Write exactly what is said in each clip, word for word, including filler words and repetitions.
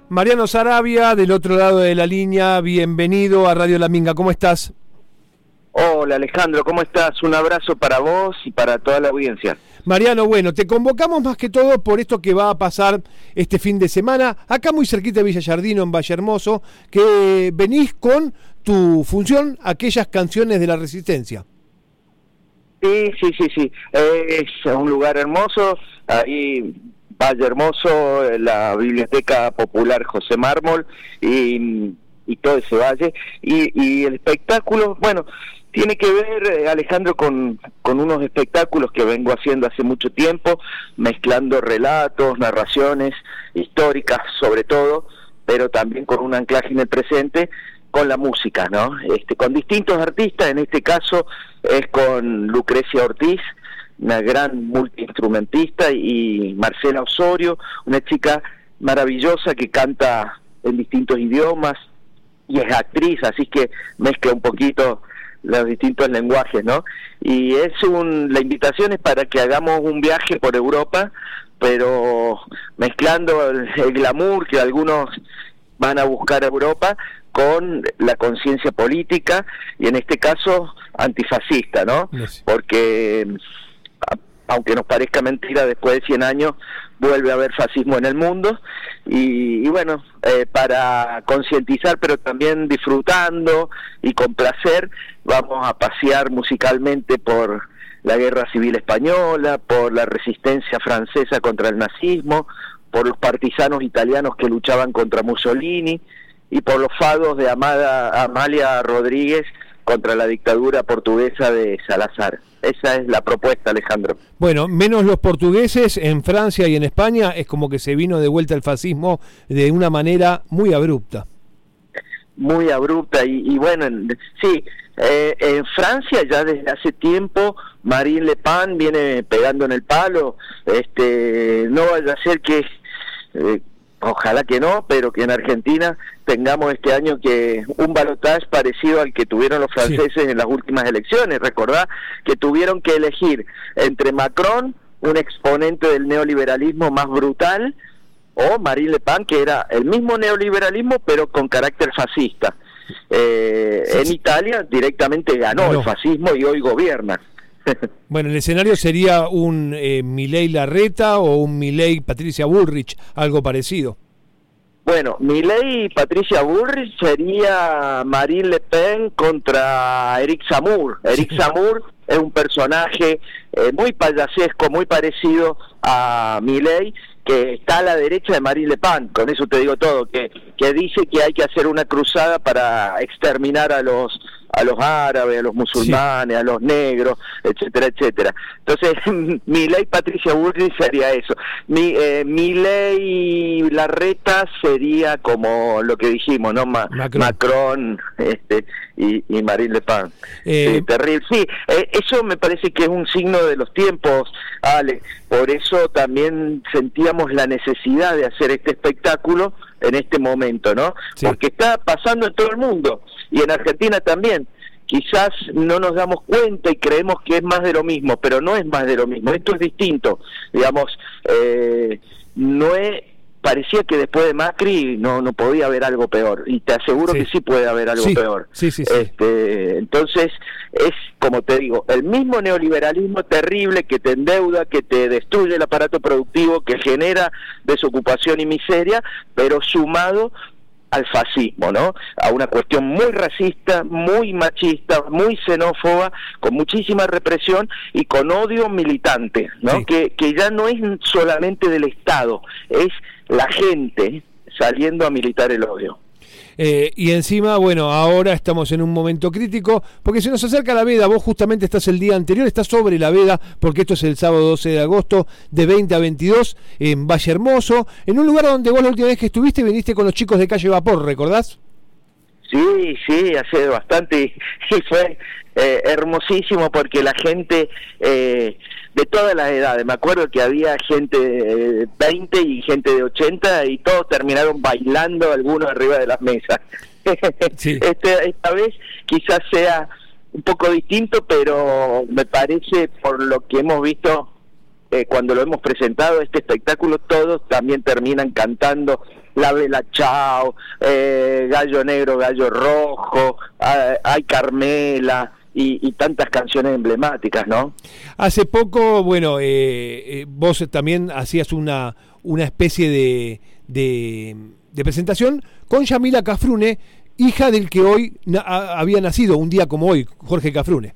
Mariano Sarabia, del otro lado de la línea, bienvenido a Radio La Minga, ¿cómo estás? Hola Alejandro, ¿cómo estás? Un abrazo para vos y para toda la audiencia. Mariano, bueno, te convocamos más que todo por esto que va a pasar este fin de semana, acá muy cerquita de Villa Yardino, en Valle Hermoso, que venís con tu función, aquellas canciones de la Resistencia. Sí, sí, sí, sí, es un lugar hermoso, ahí Valle Hermoso, la Biblioteca Popular José Mármol y, y todo ese valle, y, y el espectáculo, bueno, tiene que ver, Alejandro, con, con unos espectáculos que vengo haciendo hace mucho tiempo, mezclando relatos, narraciones históricas sobre todo, pero también con un anclaje en el presente, con la música, ¿no? Este, con distintos artistas, en este caso es con Lucrecia Ortiz, una gran multiinstrumentista, y Marcela Osorio, una chica maravillosa que canta en distintos idiomas y es actriz, así que mezcla un poquito los distintos lenguajes, ¿no? Y es un, la invitación es para que hagamos un viaje por Europa, pero mezclando el, el glamour que algunos van a buscar a Europa con la conciencia política y en este caso antifascista, ¿no? Sí. Porque aunque nos parezca mentira, después de cien años vuelve a haber fascismo en el mundo y, y bueno, eh, para concientizar pero también disfrutando y con placer vamos a pasear musicalmente por la Guerra Civil Española, por la resistencia francesa contra el nazismo, por los partisanos italianos que luchaban contra Mussolini y por los fados de Amada, Amalia Rodríguez contra la dictadura portuguesa de Salazar. Esa es la propuesta, Alejandro. Bueno, menos los portugueses, en Francia y en España es como que se vino de vuelta el fascismo de una manera muy abrupta. Muy abrupta y, y bueno, sí, eh, en Francia ya desde hace tiempo Marine Le Pen viene pegando en el palo, este, no vaya a ser que... Eh, ojalá que no, pero que en Argentina tengamos este año que un balotaje parecido al que tuvieron los franceses sí. en las últimas elecciones. Recordá que tuvieron que elegir entre Macron, un exponente del neoliberalismo más brutal, o Marine Le Pen, que era el mismo neoliberalismo pero con carácter fascista. Eh, sí, en sí. Italia directamente ganó no. el fascismo y hoy gobierna. Bueno, el escenario sería un eh, Milei Larreta o un Milei Patricia Bullrich, algo parecido. Bueno, Milei y Patricia Bullrich sería Marine Le Pen contra Eric Zemmour. Eric sí. Zemmour es un personaje eh, muy payasesco, muy parecido a Milei, que está a la derecha de Marine Le Pen, con eso te digo todo, que, que dice que hay que hacer una cruzada para exterminar a los a los árabes, a los musulmanes, sí. a los negros, etcétera, etcétera. Entonces, Milei, Patricia Bullrich sería eso. Mi, eh, Milei Larreta sería como lo que dijimos, ¿no? Ma- Macron, Macron este, y, y Marine Le Pen. Eh... Sí, terrible. Sí, eh, eso me parece que es un signo de los tiempos, Ale. Por eso también sentíamos la necesidad de hacer este espectáculo en este momento, ¿no? Sí. Porque está pasando en todo el mundo y en Argentina también. Quizás no nos damos cuenta y creemos que es más de lo mismo, pero no es más de lo mismo. Esto es distinto, digamos. Eh, no es, parecía que después de Macri no no podía haber algo peor y te aseguro sí. que sí puede haber algo sí. peor. Sí, sí, sí. Este, entonces es como te digo, el mismo neoliberalismo terrible que te endeuda, que te destruye el aparato productivo, que genera desocupación y miseria, pero sumado al fascismo, ¿no? A una cuestión muy racista, muy machista, muy xenófoba, con muchísima represión y con odio militante, ¿no? Sí. Que, que ya no es solamente del Estado, es la gente saliendo a militar el odio. Eh, y encima, bueno, ahora estamos en un momento crítico, porque se nos acerca la veda. Vos justamente estás el día anterior, estás sobre la veda, porque esto es el sábado doce de agosto, de veinte a veintidós, en Valle Hermoso, en un lugar donde vos la última vez que estuviste viniste con los chicos de Calle Vapor, ¿recordás? Sí, sí, hace bastante, y fue eh, hermosísimo porque la gente eh, de todas las edades, me acuerdo que había gente de veinte y gente de ochenta y todos terminaron bailando, algunos arriba de las mesas. Sí. Este, esta vez quizás sea un poco distinto, pero me parece, por lo que hemos visto eh, cuando lo hemos presentado, este espectáculo, todos también terminan cantando La Vela Chao, eh, Gallo Negro, Gallo Rojo, eh, Ay Carmela, y, y tantas canciones emblemáticas, ¿no? Hace poco, bueno, eh, eh, vos también hacías una, una especie de, de, de presentación con Yamila Cafrune, hija del que hoy na- había nacido, un día como hoy, Jorge Cafrune.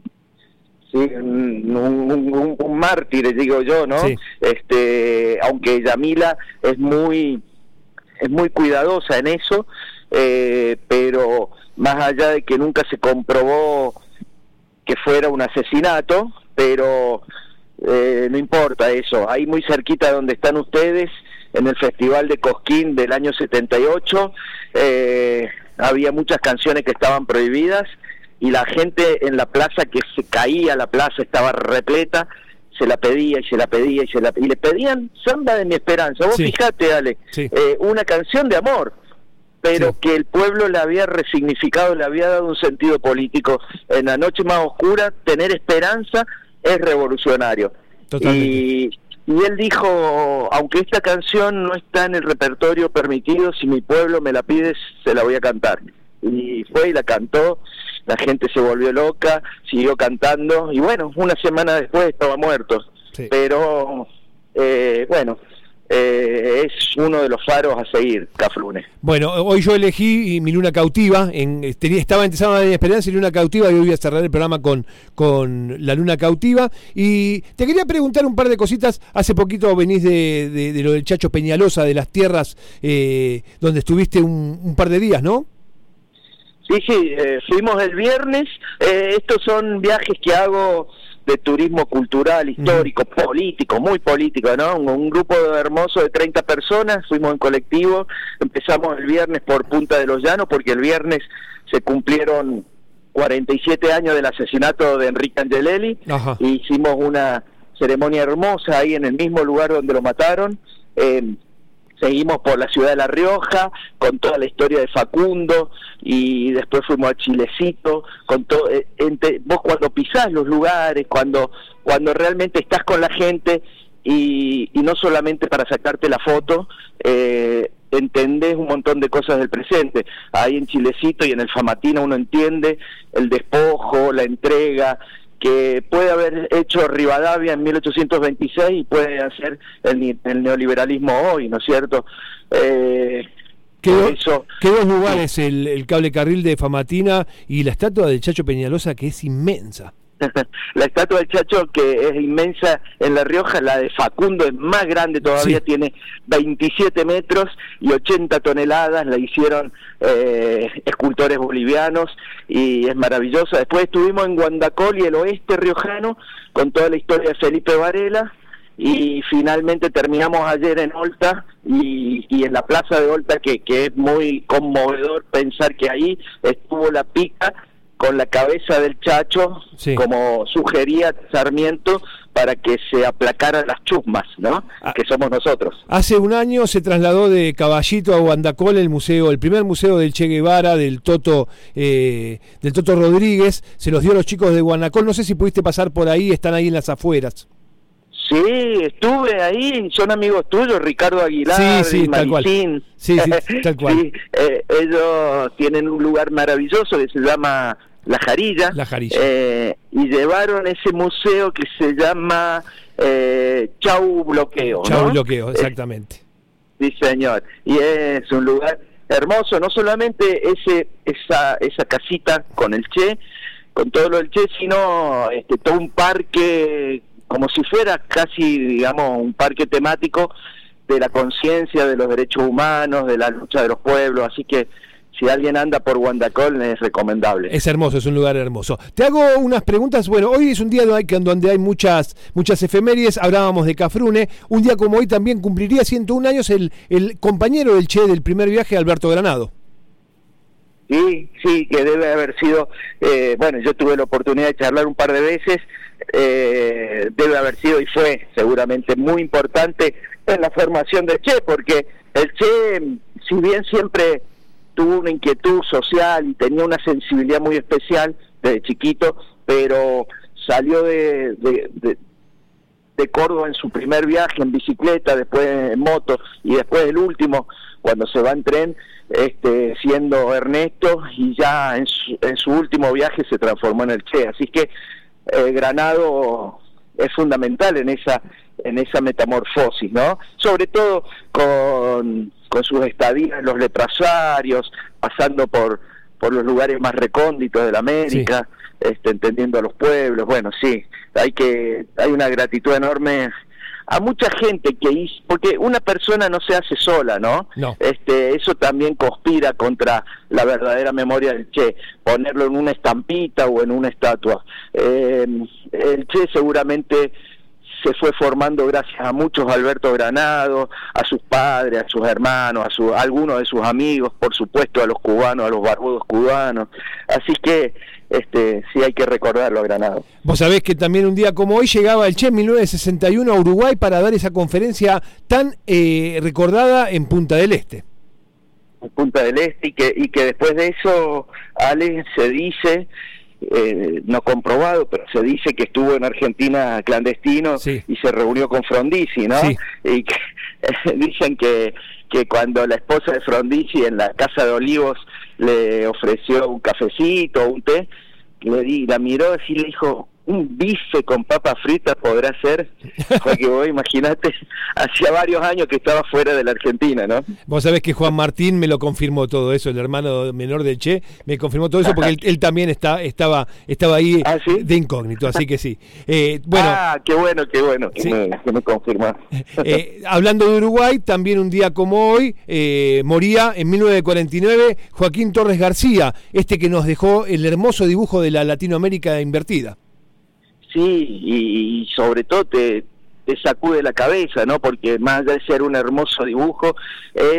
Sí, un, un, un, un mártir, digo yo, ¿no? Sí. Este, aunque Yamila es muy, es muy cuidadosa en eso, eh, pero más allá de que nunca se comprobó que fuera un asesinato, pero eh, no importa eso. Ahí muy cerquita donde están ustedes, en el Festival de Cosquín del año setenta y ocho, eh, había muchas canciones que estaban prohibidas, y la gente en la plaza, que se caía la plaza, estaba repleta, se la pedía y se la pedía y se la y le pedían Samba de mi esperanza. Vos Sí. fijate, Ale, Sí. eh, una canción de amor, pero Sí. que el pueblo le había resignificado, le había dado un sentido político. En la noche más oscura, tener esperanza es revolucionario. Totalmente. Y, y él dijo, aunque esta canción no está en el repertorio permitido, si mi pueblo me la pide, se la voy a cantar. Y fue y la cantó, la gente se volvió loca, siguió cantando, y bueno, una semana después estaba muerto. Sí. Pero, eh, bueno, eh, es uno de los faros a seguir, Cafrune. Bueno, hoy yo elegí Mi Luna Cautiva, en, tenía, estaba entre Sábado de Esperanza y Luna Cautiva, y hoy voy a cerrar el programa con, con La Luna Cautiva. Y te quería preguntar un par de cositas. Hace poquito venís de, de, de lo del Chacho Peñalosa, de las tierras eh, donde estuviste un, un par de días, ¿no? Sí, sí, eh, fuimos el viernes. Eh, estos son viajes que hago de turismo cultural, histórico, uh-huh. político, muy político, ¿no? Un, un grupo hermoso de treinta personas, fuimos en colectivo, empezamos el viernes por Punta de los Llanos, porque el viernes se cumplieron cuarenta y siete años del asesinato de Enrique Angelelli, Ajá. y hicimos una ceremonia hermosa ahí en el mismo lugar donde lo mataron. Eh, Seguimos por la ciudad de La Rioja, con toda la historia de Facundo, y después fuimos a Chilecito, con todo. Eh, entre, vos cuando pisás los lugares, cuando cuando realmente estás con la gente, y, y no solamente para sacarte la foto, eh, entendés un montón de cosas del presente. Ahí en Chilecito y en el Famatina uno entiende el despojo, la entrega, que puede haber hecho Rivadavia en mil ochocientos veintiséis y puede hacer el, el neoliberalismo hoy, ¿no es cierto? Eh, ¿Qué, por do, eso, ¿Qué dos lugares? El, el cable carril de Famatina y la estatua del Chacho Peñalosa, que es inmensa. La estatua del Chacho, que es inmensa en La Rioja, la de Facundo es más grande todavía, sí. Tiene veintisiete metros y ochenta toneladas, la hicieron eh, escultores bolivianos y es maravillosa. Después estuvimos en Guandacol y el oeste riojano con toda la historia de Felipe Varela, y finalmente terminamos ayer en Olta y, y en la plaza de Olta, que, que es muy conmovedor pensar que ahí estuvo la pica con la cabeza del Chacho, sí. Como sugería Sarmiento, para que se aplacaran las chusmas, ¿no? Ah, que somos nosotros. Hace un año se trasladó de Caballito a Guandacol el museo, el primer museo del Che Guevara, del Toto, eh, del Toto Rodríguez, se los dio a los chicos de Guandacol. No sé si pudiste pasar por ahí, están ahí en las afueras. Sí, estuve ahí, son amigos tuyos, Ricardo Aguilar, sí, sí, y Maricín. Sí, sí, tal cual. Sí, eh, ellos tienen un lugar maravilloso que se llama La Jarilla. La Jarilla. Eh, y llevaron ese museo que se llama eh, Chau Bloqueo. Chau ¿no? Bloqueo, exactamente. Eh, sí, señor. Y es un lugar hermoso, no solamente ese esa esa casita con el Che, con todo lo del Che, sino este, todo un parque, como si fuera casi, digamos, un parque temático de la conciencia de los derechos humanos, de la lucha de los pueblos, así que si alguien anda por Guandacol es recomendable. Es hermoso, es un lugar hermoso. Te hago unas preguntas. Bueno, hoy es un día donde hay muchas muchas efemérides. Hablábamos de Cafrune. Un día como hoy también cumpliría ciento un años el, el compañero del Che del primer viaje, Alberto Granado. Sí, sí, que debe haber sido, eh, bueno, yo tuve la oportunidad de charlar un par de veces, eh, debe haber sido y fue seguramente muy importante en la formación del Che, porque el Che, si bien siempre tuvo una inquietud social y tenía una sensibilidad muy especial desde chiquito, pero salió de, de, de, de Córdoba en su primer viaje en bicicleta, después en moto y después el último, cuando se va en tren, este, siendo Ernesto, y ya en su, en su último viaje se transformó en el Che. Así que eh, Granado es fundamental en esa en esa metamorfosis, ¿no? Sobre todo con, con sus estadías en los letrasarios, pasando por por los lugares más recónditos de la América, sí. este, entendiendo a los pueblos. Bueno, sí, hay que hay una gratitud enorme a mucha gente que hizo, porque una persona no se hace sola, ¿no? No. Este, eso también conspira contra la verdadera memoria del Che, ponerlo en una estampita o en una estatua. Eh, el Che seguramente se fue formando gracias a muchos Alberto Granado, a sus padres, a sus hermanos, a, su, a algunos de sus amigos, por supuesto a los cubanos, a los barbudos cubanos. Así que este sí hay que recordarlo a Granado. Vos sabés que también un día como hoy llegaba el Che en mil novecientos sesenta y uno a Uruguay para dar esa conferencia tan eh, recordada en Punta del Este. En Punta del Este, y que, y que después de eso, Ale, se dice... Eh, no comprobado, pero se dice que estuvo en Argentina clandestino, sí. y se reunió con Frondizi, ¿no? Sí. Y que, eh, dicen que, que cuando la esposa de Frondizi en la Casa de Olivos le ofreció un cafecito o un té, le di, la miró así y le dijo, un bife con papas fritas podrá ser, porque vos imaginate, hacía varios años que estaba fuera de la Argentina, ¿no? Vos sabés que Juan Martín me lo confirmó todo eso, el hermano menor del Che, me confirmó todo eso porque él, él también está, estaba estaba ahí. ¿Ah, sí? De incógnito, así que sí. Eh, bueno, ah, qué bueno, qué bueno, que, sí. me, que me confirmó. Eh, hablando de Uruguay, también un día como hoy, eh, moría en mil novecientos cuarenta y nueve Joaquín Torres García, este que nos dejó el hermoso dibujo de la Latinoamérica invertida. Sí, y, y sobre todo te, te sacude la cabeza, ¿no? Porque más allá de ser un hermoso dibujo, es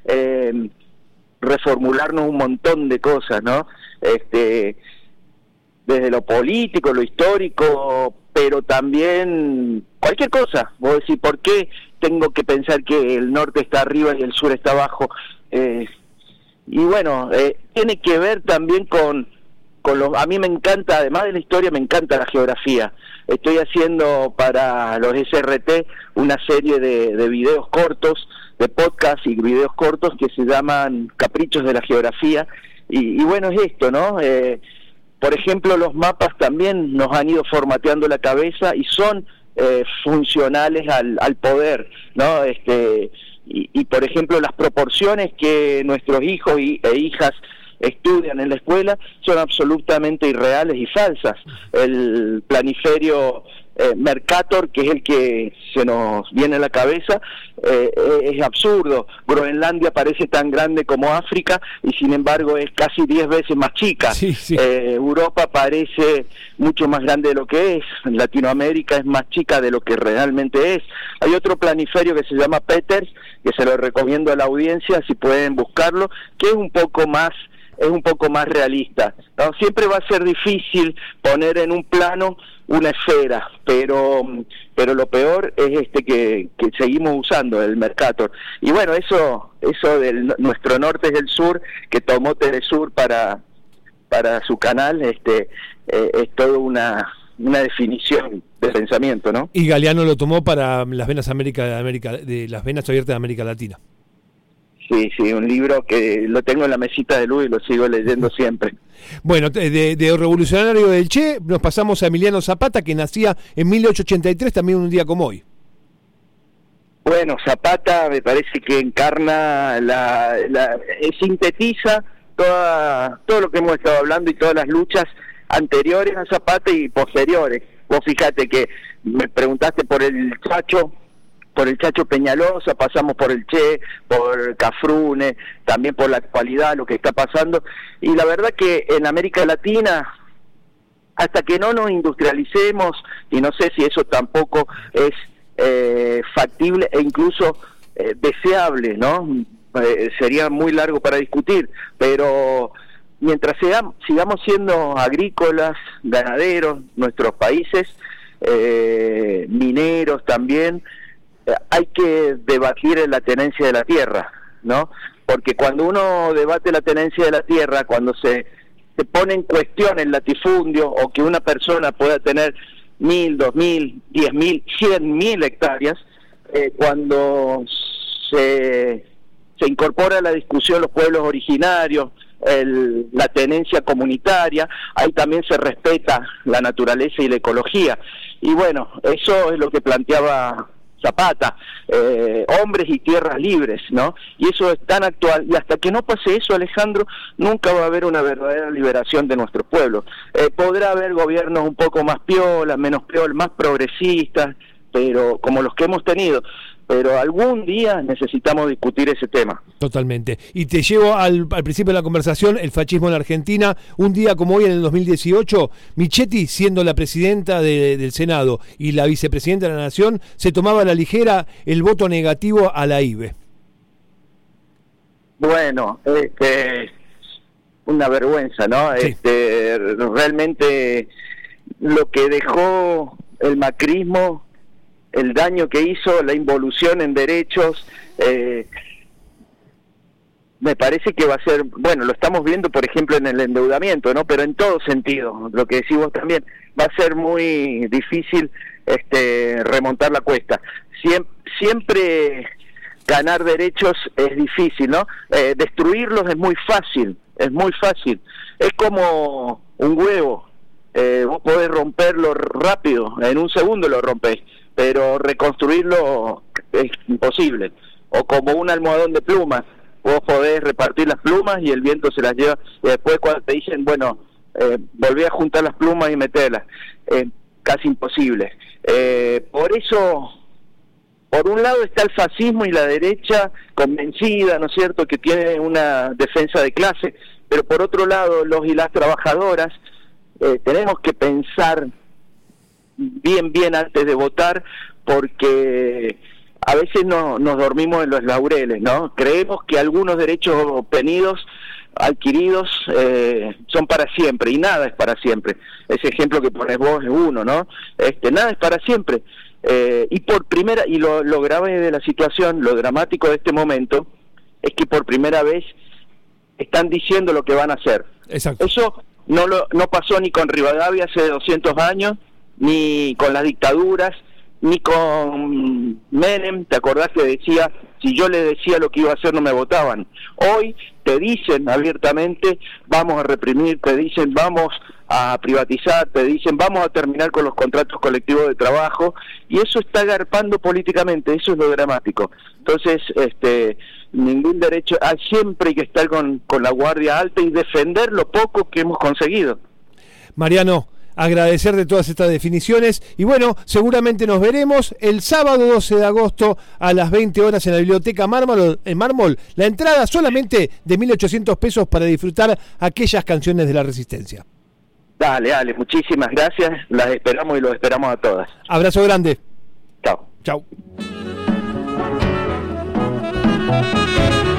eh, reformularnos un montón de cosas, ¿no? Este, desde lo político, lo histórico, pero también cualquier cosa. Vos decís, ¿por qué tengo que pensar que el norte está arriba y el sur está abajo? Eh, y bueno, eh, tiene que ver también con... Con los, a mí me encanta, además de la historia, me encanta la geografía. Estoy haciendo para los S R T una serie de, de videos cortos, de podcast y videos cortos que se llaman Caprichos de la Geografía. Y, y bueno, es esto, ¿no? Eh, por ejemplo, los mapas también nos han ido formateando la cabeza y son eh, funcionales al, al poder, ¿no? Este, y, y, por ejemplo, las proporciones que nuestros hijos y, e hijas estudian en la escuela son absolutamente irreales y falsas. El planiferio eh, Mercator, que es el que se nos viene a la cabeza, eh, es absurdo. Groenlandia parece tan grande como África y sin embargo es casi diez veces más chica. Sí, sí. Eh, Europa parece mucho más grande de lo que es. Latinoamérica es más chica de lo que realmente es. Hay otro planiferio que se llama Peters, que se lo recomiendo a la audiencia si pueden buscarlo, que es un poco más es un poco más realista, ¿no? Siempre va a ser difícil poner en un plano una esfera, pero pero lo peor es este que, que seguimos usando, el Mercator. Y bueno, eso eso del nuestro norte es el sur, que tomó Telesur para para su canal, este eh, es toda una una definición de pensamiento, ¿no? Y Galeano lo tomó para las venas América de América de las venas abiertas de América Latina. Sí, sí, un libro que lo tengo en la mesita de luz y lo sigo leyendo siempre. Bueno, de, de revolucionario del Che nos pasamos a Emiliano Zapata, que nacía en mil ochocientos ochenta y tres, también un día como hoy. Bueno, Zapata me parece que encarna, la, la sintetiza toda, todo lo que hemos estado hablando y todas las luchas anteriores a Zapata y posteriores. Vos fíjate que me preguntaste por el Chacho, por el Chacho Peñalosa, pasamos por el Che, por Cafrune, también por la actualidad, lo que está pasando, y la verdad que en América Latina, hasta que no nos industrialicemos, y no sé si eso tampoco es eh, factible e incluso eh, deseable, ¿no? Eh, sería muy largo para discutir, pero mientras sigamos, sigamos siendo agrícolas, ganaderos, nuestros países, eh, mineros también, hay que debatir la tenencia de la tierra, ¿no? Porque cuando uno debate la tenencia de la tierra, cuando se, se pone en cuestión el latifundio o que una persona pueda tener mil, dos mil, diez mil, cien mil hectáreas, eh, cuando se, se incorpora a la discusión los pueblos originarios, el, la tenencia comunitaria, ahí también se respeta la naturaleza y la ecología. Y bueno, eso es lo que planteaba Zapata, eh, hombres y tierras libres, ¿no? Y eso es tan actual, y hasta que no pase eso, Alejandro, nunca va a haber una verdadera liberación de nuestros pueblos. Eh, podrá haber gobiernos un poco más piolas, menos piolas, más progresistas, pero como los que hemos tenido, pero algún día necesitamos discutir ese tema. Totalmente. Y te llevo al, al principio de la conversación, el fascismo en la Argentina. Un día como hoy, en el dos mil dieciocho, Michetti, siendo la presidenta de, del Senado y la vicepresidenta de la Nación, se tomaba a la ligera el voto negativo a la I B E. Bueno, este, una vergüenza, ¿no? Sí. Este, realmente lo que dejó el macrismo, el daño que hizo, la involución en derechos, eh, me parece que va a ser, bueno, lo estamos viendo por ejemplo en el endeudamiento, ¿no? Pero en todo sentido, lo que decís vos también, va a ser muy difícil este, remontar la cuesta. Siempre, siempre ganar derechos es difícil, ¿no? Eh, destruirlos es muy fácil, es muy fácil. Es como un huevo, eh, vos podés romperlo rápido, en un segundo lo rompés, pero reconstruirlo es imposible. O como un almohadón de plumas, vos podés repartir las plumas y el viento se las lleva, y después cuando te dicen, bueno, eh, volví a juntar las plumas y meterlas, eh, casi imposible. Eh, por eso, por un lado está el fascismo y la derecha convencida, ¿no es cierto?, que tiene una defensa de clase, pero por otro lado los y las trabajadoras eh, tenemos que pensar bien, bien antes de votar, porque a veces no, nos dormimos en los laureles, ¿no? Creemos que algunos derechos obtenidos, adquiridos, eh, son para siempre, y nada es para siempre. Ese ejemplo que pones vos es uno, ¿no? Este, nada es para siempre. Eh, y por primera, y lo, lo grave de la situación, lo dramático de este momento, es que por primera vez están diciendo lo que van a hacer. Exacto. Eso no, lo, no pasó ni con Rivadavia hace doscientos años, ni con las dictaduras, ni con Menem. ¿Te acordás que decía, si yo le decía lo que iba a hacer no me votaban? Hoy te dicen abiertamente, vamos a reprimir, te dicen vamos a privatizar, te dicen vamos a terminar con los contratos colectivos de trabajo, y eso está garpando políticamente, eso es lo dramático. Entonces, este, ningún derecho, ah, siempre hay que estar con, con la guardia alta y defender lo poco que hemos conseguido. Mariano, agradecer de todas estas definiciones, y bueno, seguramente nos veremos el sábado doce de agosto a las veinte horas en la Biblioteca Mármol, en Mármol. La entrada solamente de mil ochocientos pesos para disfrutar aquellas canciones de la Resistencia. Dale, dale, muchísimas gracias, las esperamos y los esperamos a todas. Abrazo grande. Chao. Chao.